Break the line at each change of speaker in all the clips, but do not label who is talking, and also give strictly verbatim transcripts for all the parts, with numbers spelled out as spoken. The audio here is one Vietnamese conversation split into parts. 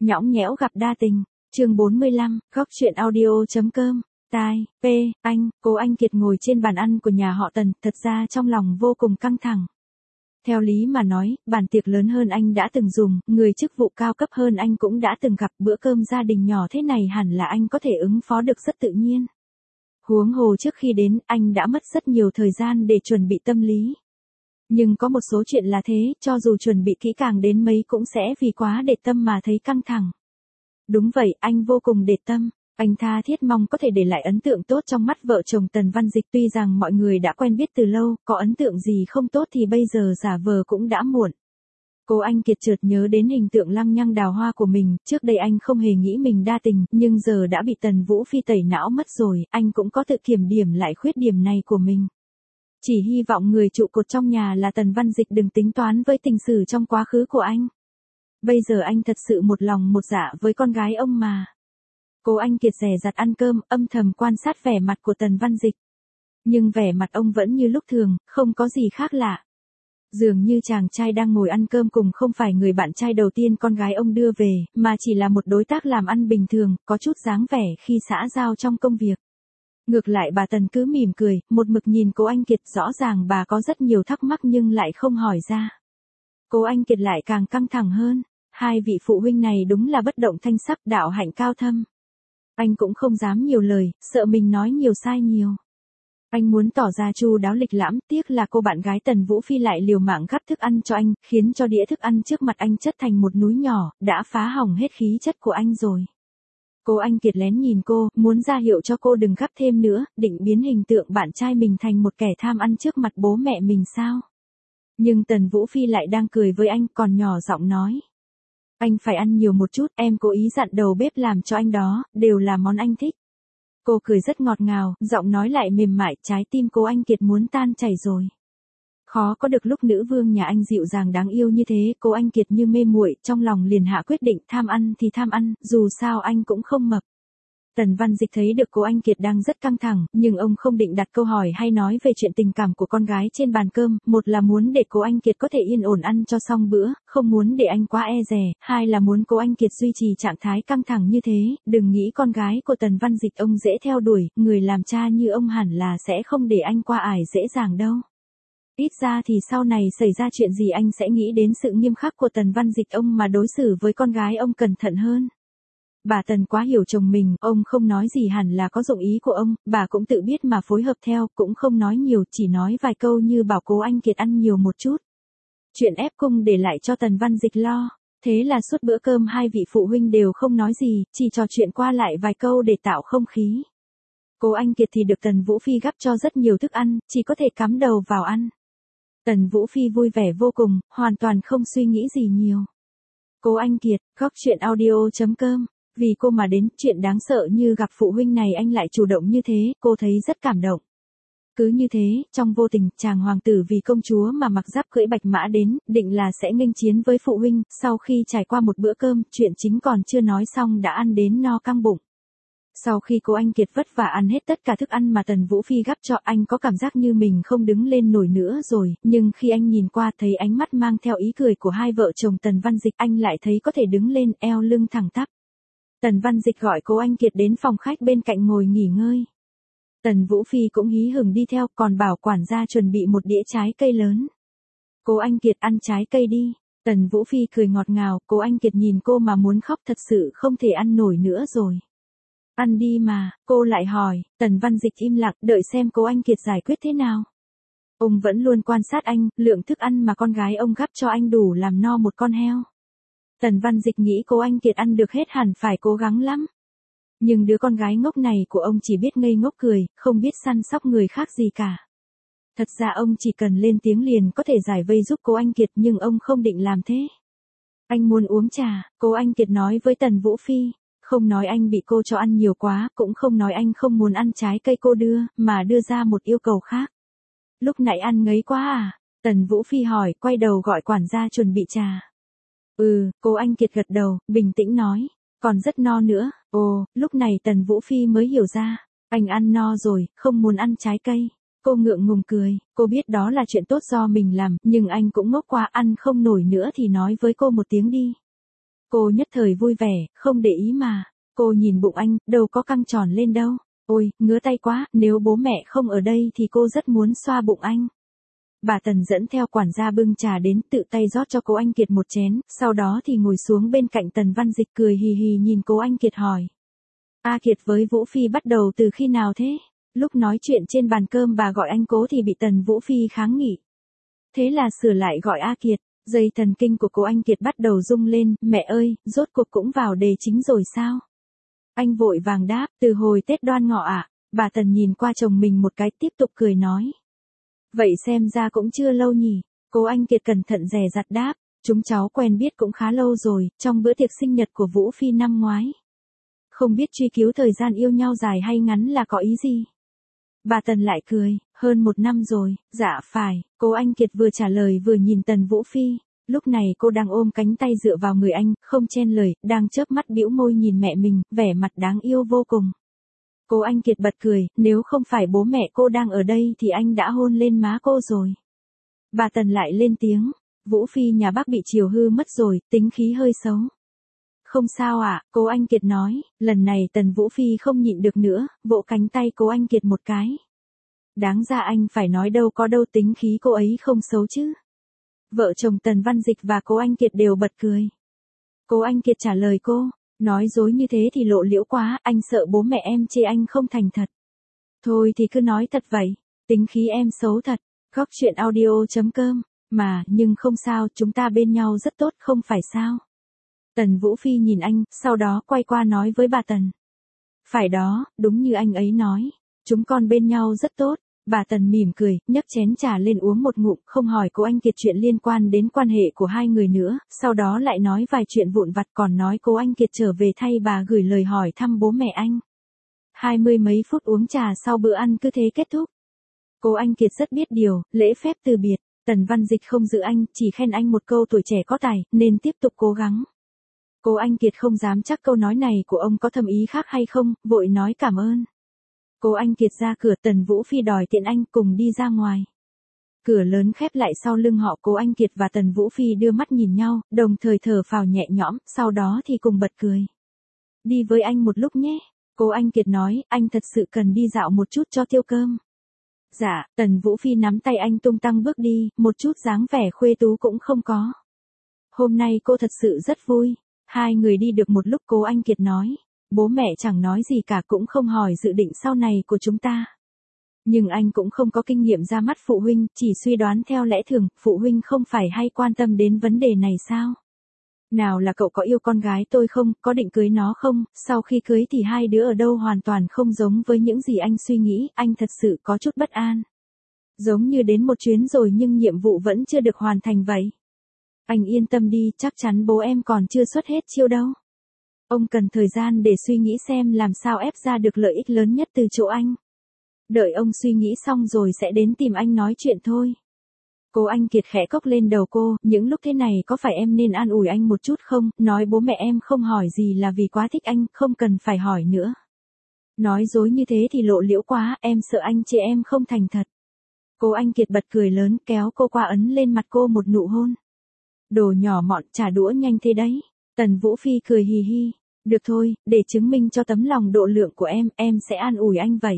Nhõng nhẽo gặp đa tình, chương bốn mươi lăm, góc truyện audio.com, tai, p, anh, Cố Anh Kiệt ngồi trên bàn ăn của nhà họ Tần, thật ra trong lòng vô cùng căng thẳng. Theo lý mà nói, bàn tiệc lớn hơn anh đã từng dùng, người chức vụ cao cấp hơn anh cũng đã từng gặp, bữa cơm gia đình nhỏ thế này hẳn là anh có thể ứng phó được rất tự nhiên. Huống hồ trước khi đến, anh đã mất rất nhiều thời gian để chuẩn bị tâm lý. Nhưng có một số chuyện là thế, cho dù chuẩn bị kỹ càng đến mấy cũng sẽ vì quá để tâm mà thấy căng thẳng. Đúng vậy, anh vô cùng để tâm. Anh tha thiết mong có thể để lại ấn tượng tốt trong mắt vợ chồng Tần Văn Dịch, tuy rằng mọi người đã quen biết từ lâu, có ấn tượng gì không tốt thì bây giờ giả vờ cũng đã muộn. Cố Anh Kiệt chợt nhớ đến hình tượng lăng nhăng đào hoa của mình, trước đây anh không hề nghĩ mình đa tình, nhưng giờ đã bị Tần Vũ Phi tẩy não mất rồi, anh cũng có tự kiểm điểm lại khuyết điểm này của mình. Chỉ hy vọng người trụ cột trong nhà là Tần Văn Dịch đừng tính toán với tình sử trong quá khứ của anh. Bây giờ anh thật sự một lòng một dạ với con gái ông mà. Cố Anh Kiệt dè dặt ăn cơm, âm thầm quan sát vẻ mặt của Tần Văn Dịch. Nhưng vẻ mặt ông vẫn như lúc thường, không có gì khác lạ. Dường như chàng trai đang ngồi ăn cơm cùng không phải người bạn trai đầu tiên con gái ông đưa về, mà chỉ là một đối tác làm ăn bình thường, có chút dáng vẻ khi xã giao trong công việc. Ngược lại bà Tần cứ mỉm cười, một mực nhìn Cố Anh Kiệt, rõ ràng bà có rất nhiều thắc mắc nhưng lại không hỏi ra. Cố Anh Kiệt lại càng căng thẳng hơn, hai vị phụ huynh này đúng là bất động thanh sắc, đạo hạnh cao thâm. Anh cũng không dám nhiều lời, sợ mình nói nhiều sai nhiều. Anh muốn tỏ ra chu đáo lịch lãm, tiếc là cô bạn gái Tần Vũ Phi lại liều mạng gắp thức ăn cho anh, khiến cho đĩa thức ăn trước mặt anh chất thành một núi nhỏ, đã phá hỏng hết khí chất của anh rồi. Cố Anh Kiệt lén nhìn cô, muốn ra hiệu cho cô đừng gắp thêm nữa, định biến hình tượng bạn trai mình thành một kẻ tham ăn trước mặt bố mẹ mình sao. Nhưng Tần Vũ Phi lại đang cười với anh, còn nhỏ giọng nói. Anh phải ăn nhiều một chút, em cố ý dặn đầu bếp làm cho anh đó, đều là món anh thích. Cô cười rất ngọt ngào, giọng nói lại mềm mại, trái tim Cố Anh Kiệt muốn tan chảy rồi. Khó có được lúc nữ vương nhà anh dịu dàng đáng yêu như thế, Cố Anh Kiệt như mê muội, trong lòng liền hạ quyết định, tham ăn thì tham ăn, dù sao anh cũng không mập. Tần Văn Dịch thấy được Cố Anh Kiệt đang rất căng thẳng, nhưng ông không định đặt câu hỏi hay nói về chuyện tình cảm của con gái trên bàn cơm, một là muốn để Cố Anh Kiệt có thể yên ổn ăn cho xong bữa, không muốn để anh quá e dè, hai là muốn Cố Anh Kiệt duy trì trạng thái căng thẳng như thế, đừng nghĩ con gái của Tần Văn Dịch ông dễ theo đuổi, người làm cha như ông hẳn là sẽ không để anh qua ải dễ dàng đâu. Ít ra thì sau này xảy ra chuyện gì anh sẽ nghĩ đến sự nghiêm khắc của Tần Văn Dịch ông mà đối xử với con gái ông cẩn thận hơn. Bà Tần quá hiểu chồng mình, ông không nói gì hẳn là có dụng ý của ông, bà cũng tự biết mà phối hợp theo, cũng không nói nhiều, chỉ nói vài câu như bảo Cố Anh Kiệt ăn nhiều một chút. Chuyện ép cung để lại cho Tần Văn Dịch lo, thế là suốt bữa cơm hai vị phụ huynh đều không nói gì, chỉ trò chuyện qua lại vài câu để tạo không khí. Cố Anh Kiệt thì được Tần Vũ Phi gắp cho rất nhiều thức ăn, chỉ có thể cắm đầu vào ăn. Tần Vũ Phi vui vẻ vô cùng, hoàn toàn không suy nghĩ gì nhiều. Cố Anh Kiệt, góc truyện audio.com. Vì cô mà đến, chuyện đáng sợ như gặp phụ huynh này anh lại chủ động như thế, cô thấy rất cảm động. Cứ như thế, trong vô tình, chàng hoàng tử vì công chúa mà mặc giáp cưỡi bạch mã đến, định là sẽ nghênh chiến với phụ huynh, sau khi trải qua một bữa cơm, chuyện chính còn chưa nói xong đã ăn đến no căng bụng. Sau khi Cố Anh Kiệt vất vả ăn hết tất cả thức ăn mà Tần Vũ Phi gắp cho, anh có cảm giác như mình không đứng lên nổi nữa rồi, nhưng khi anh nhìn qua thấy ánh mắt mang theo ý cười của hai vợ chồng Tần Văn Dịch, anh lại thấy có thể đứng lên, eo lưng thẳng tắp. Tần Văn Dịch gọi Cố Anh Kiệt đến phòng khách bên cạnh ngồi nghỉ ngơi. Tần Vũ Phi cũng hí hửng đi theo, còn bảo quản gia chuẩn bị một đĩa trái cây lớn. Cố Anh Kiệt ăn trái cây đi. Tần Vũ Phi cười ngọt ngào, Cố Anh Kiệt nhìn cô mà muốn khóc, thật sự không thể ăn nổi nữa rồi. Ăn đi mà, cô lại hỏi. Tần Văn Dịch im lặng, đợi xem Cố Anh Kiệt giải quyết thế nào. Ông vẫn luôn quan sát anh, lượng thức ăn mà con gái ông gắp cho anh đủ làm no một con heo. Tần Văn Dịch nghĩ Cố Anh Kiệt ăn được hết hẳn phải cố gắng lắm. Nhưng đứa con gái ngốc này của ông chỉ biết ngây ngốc cười, không biết săn sóc người khác gì cả. Thật ra ông chỉ cần lên tiếng liền có thể giải vây giúp Cố Anh Kiệt, nhưng ông không định làm thế. Anh muốn uống trà, Cố Anh Kiệt nói với Tần Vũ Phi, không nói anh bị cô cho ăn nhiều quá, cũng không nói anh không muốn ăn trái cây cô đưa, mà đưa ra một yêu cầu khác. Lúc nãy ăn ngấy quá à? Tần Vũ Phi hỏi, quay đầu gọi quản gia chuẩn bị trà. Ừ, Cố Anh Kiệt gật đầu, bình tĩnh nói, còn rất no nữa. Ồ, lúc này Tần Vũ Phi mới hiểu ra, anh ăn no rồi, không muốn ăn trái cây. Cô ngượng ngùng cười, cô biết đó là chuyện tốt do mình làm, nhưng anh cũng ngốc quá, ăn không nổi nữa thì nói với cô một tiếng đi. Cô nhất thời vui vẻ, không để ý mà. Cô nhìn bụng anh, đâu có căng tròn lên đâu. Ôi, ngứa tay quá, nếu bố mẹ không ở đây thì cô rất muốn xoa bụng anh. Bà Tần dẫn theo quản gia bưng trà đến, tự tay rót cho Cố Anh Kiệt một chén, sau đó thì ngồi xuống bên cạnh Tần Văn Dịch cười hì hì nhìn Cố Anh Kiệt hỏi. A Kiệt với Vũ Phi bắt đầu từ khi nào thế? Lúc nói chuyện trên bàn cơm bà gọi anh Cố thì bị Tần Vũ Phi kháng nghị. Thế là sửa lại gọi A Kiệt, dây thần kinh của Cố Anh Kiệt bắt đầu rung lên, mẹ ơi, rốt cuộc cũng vào đề chính rồi sao? Anh vội vàng đáp, từ hồi Tết Đoan Ngọ ạ. Bà Tần nhìn qua chồng mình một cái tiếp tục cười nói. Vậy xem ra cũng chưa lâu nhỉ. Cố Anh Kiệt cẩn thận dè dặt đáp, chúng cháu quen biết cũng khá lâu rồi, trong bữa tiệc sinh nhật của Vũ Phi năm ngoái. Không biết truy cứu thời gian yêu nhau dài hay ngắn là có ý gì? Bà Tần lại cười, hơn một năm rồi, dạ phải. Cố Anh Kiệt vừa trả lời vừa nhìn Tần Vũ Phi. Lúc này cô đang ôm cánh tay dựa vào người anh, không chen lời, đang chớp mắt bĩu môi nhìn mẹ mình, vẻ mặt đáng yêu vô cùng. Cố Anh Kiệt bật cười, nếu không phải bố mẹ cô đang ở đây thì anh đã hôn lên má cô rồi. Bà Tần lại lên tiếng, Vũ Phi nhà bác bị chiều hư mất rồi, tính khí hơi xấu. Không sao ạ, à, Cố Anh Kiệt nói, lần này Tần Vũ Phi không nhịn được nữa, vỗ cánh tay Cố Anh Kiệt một cái. Đáng ra anh phải nói đâu có đâu, tính khí cô ấy không xấu chứ. Vợ chồng Tần Văn Dịch và Cố Anh Kiệt đều bật cười. Cố Anh Kiệt trả lời cô, nói dối như thế thì lộ liễu quá, anh sợ bố mẹ em chê anh không thành thật. Thôi thì cứ nói thật vậy, tính khí em xấu thật. Góc truyện audio chấm com, mà, nhưng không sao, chúng ta bên nhau rất tốt không phải sao. Tần Vũ Phi nhìn anh, sau đó quay qua nói với bà Tần. Phải đó, đúng như anh ấy nói, chúng con bên nhau rất tốt. Bà Tần mỉm cười, nhấc chén trà lên uống một ngụm, không hỏi Cố Anh Kiệt chuyện liên quan đến quan hệ của hai người nữa, sau đó lại nói vài chuyện vụn vặt, còn nói Cố Anh Kiệt trở về thay bà gửi lời hỏi thăm bố mẹ anh. Hai mươi mấy phút uống trà sau bữa ăn cứ thế kết thúc. Cố Anh Kiệt rất biết điều, lễ phép từ biệt, Tần Văn Dịch không giữ anh, chỉ khen anh một câu tuổi trẻ có tài, nên tiếp tục cố gắng. Cố Anh Kiệt không dám chắc câu nói này của ông có thâm ý khác hay không, vội nói cảm ơn. Cố Anh Kiệt ra cửa, Tần Vũ Phi đòi tiện anh cùng đi ra ngoài. Cửa lớn khép lại sau lưng họ, Cố Anh Kiệt và Tần Vũ Phi đưa mắt nhìn nhau, đồng thời thở phào nhẹ nhõm, sau đó thì cùng bật cười. Đi với anh một lúc nhé. Cố Anh Kiệt nói, anh thật sự cần đi dạo một chút cho tiêu cơm. Dạ, Tần Vũ Phi nắm tay anh tung tăng bước đi, một chút dáng vẻ khuê tú cũng không có. Hôm nay cô thật sự rất vui. Hai người đi được một lúc, Cố Anh Kiệt nói. Bố mẹ chẳng nói gì cả, cũng không hỏi dự định sau này của chúng ta. Nhưng anh cũng không có kinh nghiệm ra mắt phụ huynh, chỉ suy đoán theo lẽ thường, phụ huynh không phải hay quan tâm đến vấn đề này sao? Nào là cậu có yêu con gái tôi không, có định cưới nó không, sau khi cưới thì hai đứa ở đâu hoàn toàn không giống với những gì anh suy nghĩ, anh thật sự có chút bất an. Giống như đến một chuyến rồi nhưng nhiệm vụ vẫn chưa được hoàn thành vậy. Anh yên tâm đi, chắc chắn bố em còn chưa xuất hết chiêu đâu. Ông cần thời gian để suy nghĩ xem làm sao ép ra được lợi ích lớn nhất từ chỗ anh. Đợi ông suy nghĩ xong rồi sẽ đến tìm anh nói chuyện thôi. Cố Anh Kiệt khẽ cốc lên đầu cô, những lúc thế này có phải em nên an ủi anh một chút không, nói bố mẹ em không hỏi gì là vì quá thích anh, không cần phải hỏi nữa. Nói dối như thế thì lộ liễu quá, em sợ anh chê em không thành thật. Cố Anh Kiệt bật cười lớn, kéo cô qua ấn lên mặt cô một nụ hôn. Đồ nhỏ mọn, trả đũa nhanh thế đấy. Tần Vũ Phi cười hì hì. Được thôi, để chứng minh cho tấm lòng độ lượng của em, em sẽ an ủi anh vậy.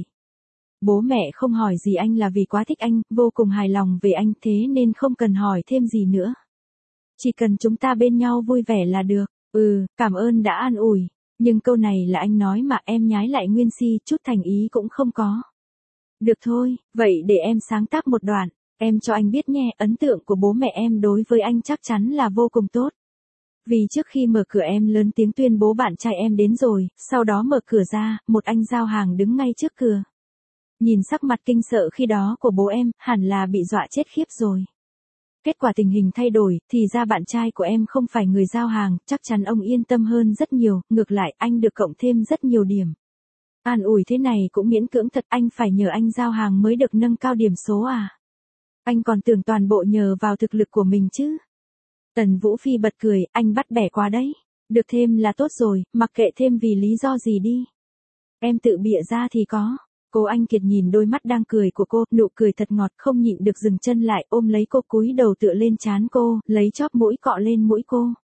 Bố mẹ không hỏi gì anh là vì quá thích anh, vô cùng hài lòng về anh, thế nên không cần hỏi thêm gì nữa. Chỉ cần chúng ta bên nhau vui vẻ là được. Ừ, cảm ơn đã an ủi. Nhưng câu này là anh nói mà, em nhái lại nguyên si, chút thành ý cũng không có. Được thôi, vậy để em sáng tác một đoạn. Em cho anh biết nhé, ấn tượng của bố mẹ em đối với anh chắc chắn là vô cùng tốt. Vì trước khi mở cửa em lớn tiếng tuyên bố bạn trai em đến rồi, sau đó mở cửa ra, một anh giao hàng đứng ngay trước cửa. Nhìn sắc mặt kinh sợ khi đó của bố em, hẳn là bị dọa chết khiếp rồi. Kết quả tình hình thay đổi, thì ra bạn trai của em không phải người giao hàng, chắc chắn ông yên tâm hơn rất nhiều, ngược lại anh được cộng thêm rất nhiều điểm. An ủi thế này cũng miễn cưỡng thật, anh phải nhờ anh giao hàng mới được nâng cao điểm số à? Anh còn tưởng toàn bộ nhờ vào thực lực của mình chứ. Tần Vũ Phi bật cười, anh bắt bẻ quá đấy. Được thêm là tốt rồi, mặc kệ thêm vì lý do gì đi. Em tự bịa ra thì có. Cố Anh Kiệt nhìn đôi mắt đang cười của cô, nụ cười thật ngọt, không nhịn được dừng chân lại, ôm lấy cô, cúi đầu tựa lên trán cô, lấy chóp mũi cọ lên mũi cô.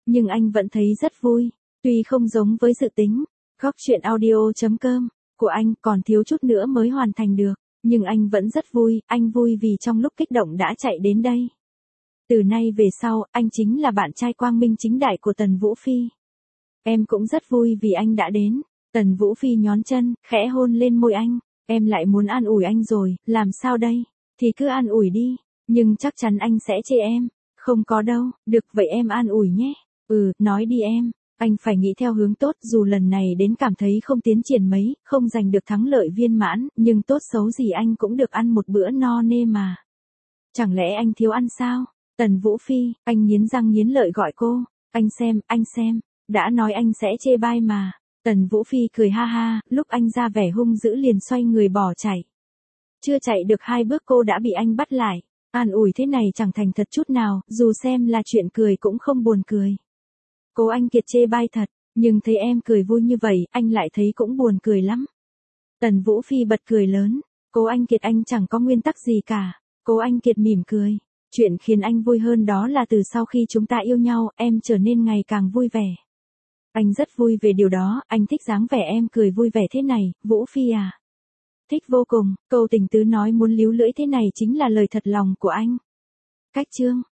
nhưng anh vẫn thấy rất vui. Tuy không giống với dự tính, Góc truyện audio.com của anh còn thiếu chút nữa mới hoàn thành được, nhưng anh vẫn rất vui, anh vui vì trong lúc kích động đã chạy đến đây. Từ nay về sau, anh chính là bạn trai quang minh chính đại của Tần Vũ Phi. Em cũng rất vui vì anh đã đến. Tần Vũ Phi nhón chân, khẽ hôn lên môi anh. Em lại muốn an ủi anh rồi, làm sao đây? Thì cứ an ủi đi, nhưng chắc chắn anh sẽ chê em. Không có đâu, được vậy em an ủi nhé. Ừ, nói đi em. Anh phải nghĩ theo hướng tốt, dù lần này đến cảm thấy không tiến triển mấy, không giành được thắng lợi viên mãn, nhưng tốt xấu gì anh cũng được ăn một bữa no nê mà. Chẳng lẽ anh thiếu ăn sao? Tần Vũ Phi, anh nghiến răng nghiến lợi gọi cô. Anh xem, anh xem, đã nói anh sẽ chê bai mà. Tần Vũ Phi cười ha ha, lúc anh ra vẻ hung dữ liền xoay người bỏ chạy. Chưa chạy được hai bước cô đã bị anh bắt lại. An ủi thế này chẳng thành thật chút nào, dù xem là chuyện cười cũng không buồn cười. Cô anh Kiệt chê bai thật, nhưng thấy em cười vui như vậy, anh lại thấy cũng buồn cười lắm. Tần Vũ Phi bật cười lớn. Cô anh Kiệt anh chẳng có nguyên tắc gì cả. Cô anh Kiệt mỉm cười. Chuyện khiến anh vui hơn đó là từ sau khi chúng ta yêu nhau, em trở nên ngày càng vui vẻ. Anh rất vui về điều đó, anh thích dáng vẻ em cười vui vẻ thế này, Vũ Phi à. Thích vô cùng, câu tình tứ nói muốn líu lưỡi thế này chính là lời thật lòng của anh. Cách chương